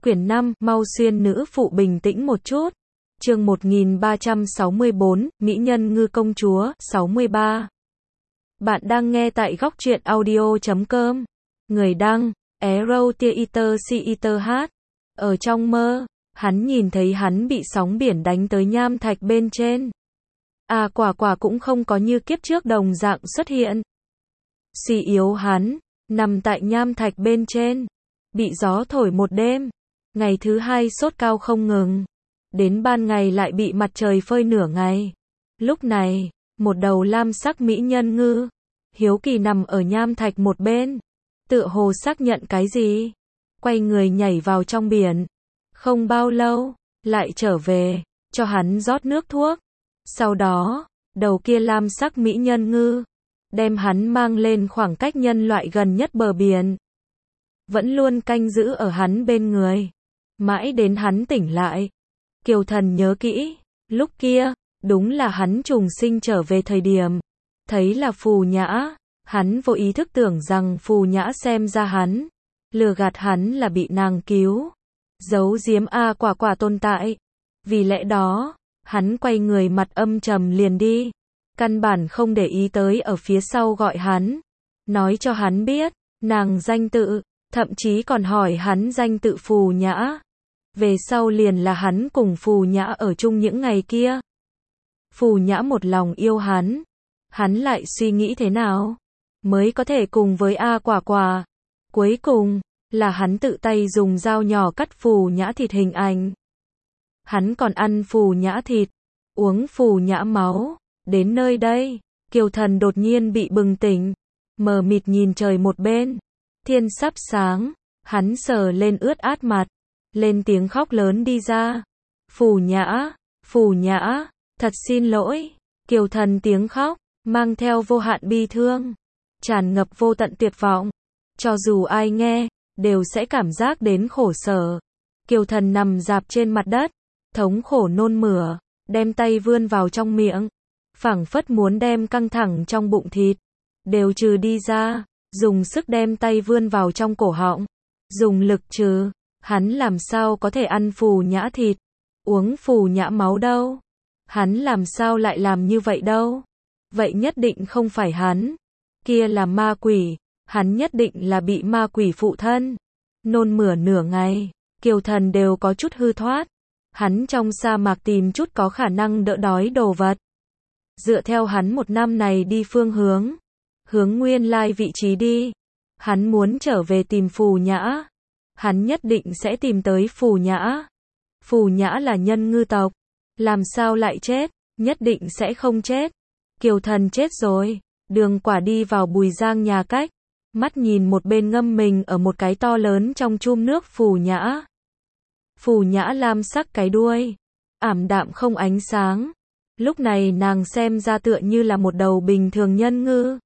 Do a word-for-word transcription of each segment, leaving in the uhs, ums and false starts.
Quyển năm, mau xuyên nữ phụ bình tĩnh một chút. Chương một nghìn ba trăm sáu mươi tư, Mỹ nhân ngư công chúa, sáu mươi ba. Bạn đang nghe tại góc truyện audio chấm com. Người đăng, Arrow Theater Theater hát. Ở trong mơ, hắn nhìn thấy hắn bị sóng biển đánh tới nham thạch bên trên. À quả quả cũng không có như kiếp trước đồng dạng xuất hiện. Suy yếu hắn, nằm tại nham thạch bên trên. Bị gió thổi một đêm. Ngày thứ hai sốt cao không ngừng. Đến ban ngày lại bị mặt trời phơi nửa ngày. Lúc này, một đầu lam sắc mỹ nhân ngư, hiếu kỳ nằm ở nham thạch một bên. Tựa hồ xác nhận cái gì. Quay người nhảy vào trong biển. Không bao lâu, lại trở về, cho hắn rót nước thuốc. Sau đó, đầu kia lam sắc mỹ nhân ngư, đem hắn mang lên khoảng cách nhân loại gần nhất bờ biển. Vẫn luôn canh giữ ở hắn bên người. Mãi đến hắn tỉnh lại. Kiều Thần nhớ kỹ, lúc kia, đúng là hắn trùng sinh trở về thời điểm. Thấy là Phù Nhã, hắn vô ý thức tưởng rằng Phù Nhã xem ra hắn, lừa gạt hắn là bị nàng cứu. Giấu giếm A quả quả tồn tại. Vì lẽ đó, hắn quay người mặt âm trầm liền đi. Căn bản không để ý tới ở phía sau gọi hắn. Nói cho hắn biết, nàng danh tự, thậm chí còn hỏi hắn danh tự Phù Nhã. Về sau liền là hắn cùng Phù Nhã ở chung những ngày kia. Phù Nhã một lòng yêu hắn. Hắn lại suy nghĩ thế nào mới có thể cùng với A quả quả. Cuối cùng, là hắn tự tay dùng dao nhỏ cắt Phù Nhã thịt hình ảnh. Hắn còn ăn Phù Nhã thịt, uống Phù Nhã máu. Đến nơi đây, Kiều Thần đột nhiên bị bừng tỉnh. Mờ mịt nhìn trời một bên. Thiên sắp sáng, hắn sờ lên ướt át mặt. Lên tiếng khóc lớn đi ra. Phù Nhã, Phù Nhã, thật xin lỗi. Kiều Thần tiếng khóc, mang theo vô hạn bi thương. Tràn ngập vô tận tuyệt vọng. Cho dù ai nghe, đều sẽ cảm giác đến khổ sở. Kiều Thần nằm rạp trên mặt đất, thống khổ nôn mửa, đem tay vươn vào trong miệng. Phảng phất muốn đem căng thẳng trong bụng thịt đều trừ đi ra, dùng sức đem tay vươn vào trong cổ họng, dùng lực trừ. Hắn làm sao có thể ăn Phù Nhã thịt, uống Phù Nhã máu đâu? Hắn làm sao lại làm như vậy đâu? Vậy nhất định không phải hắn. Kia là ma quỷ, hắn nhất định là bị ma quỷ phụ thân. Nôn mửa nửa ngày, Kiều Thần đều có chút hư thoát. Hắn trong sa mạc tìm chút có khả năng đỡ đói đồ vật. Dựa theo hắn một năm này đi phương hướng, hướng nguyên lai vị trí đi. Hắn muốn trở về tìm Phù Nhã. Hắn nhất định sẽ tìm tới Phù Nhã. Phù Nhã là nhân ngư tộc. Làm sao lại chết? Nhất định sẽ không chết. Kiều Thần chết rồi. Đường Quả đi vào Bùi Giang nhà cách. Mắt nhìn một bên ngâm mình ở một cái to lớn trong chum nước Phù Nhã. Phù Nhã lam sắc cái đuôi. Ảm đạm không ánh sáng. Lúc này nàng xem ra tựa như là một đầu bình thường nhân ngư.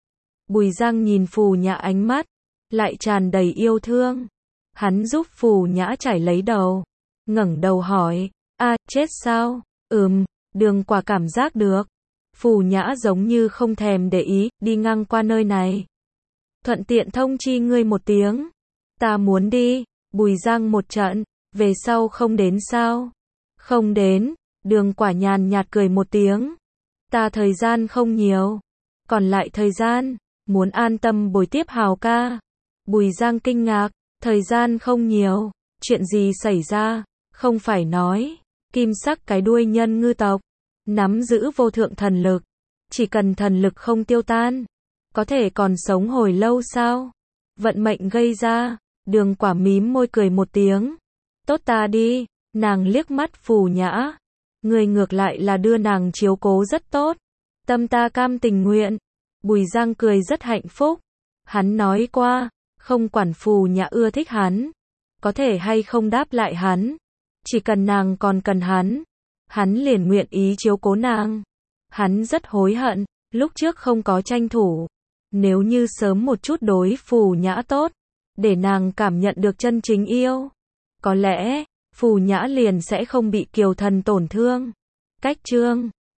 Bùi Giang nhìn Phù Nhã ánh mắt, lại tràn đầy yêu thương. Hắn giúp Phù Nhã chải lấy đầu. Ngẩng đầu hỏi, a chết sao? Ừm, Đường Quả cảm giác được. Phù Nhã giống như không thèm để ý, đi ngang qua nơi này. Thuận tiện thông chi ngươi một tiếng. Ta muốn đi. Bùi Giang một trận, về sau không đến sao? Không đến. Đường Quả nhàn nhạt cười một tiếng. Ta thời gian không nhiều. Còn lại thời gian, muốn an tâm bồi tiếp Hào ca. Bùi Giang kinh ngạc. Thời gian không nhiều. Chuyện gì xảy ra? Không phải nói, kim sắc cái đuôi nhân ngư tộc, nắm giữ vô thượng thần lực. Chỉ cần thần lực không tiêu tan, có thể còn sống hồi lâu sao? Vận mệnh gây ra. Đường Quả mím môi cười một tiếng. Tốt ta đi. Nàng liếc mắt Phù Nhã. Người ngược lại là đưa nàng chiếu cố rất tốt. Tâm ta cam tình nguyện. Bùi Giang cười rất hạnh phúc. Hắn nói qua, không quản Phù Nhã ưa thích hắn, có thể hay không đáp lại hắn. Chỉ cần nàng còn cần hắn, hắn liền nguyện ý chiếu cố nàng. Hắn rất hối hận, lúc trước không có tranh thủ. Nếu như sớm một chút đối Phù Nhã tốt, để nàng cảm nhận được chân chính yêu, có lẽ Phù Nhã liền sẽ không bị Kiều Thần tổn thương. Cách chương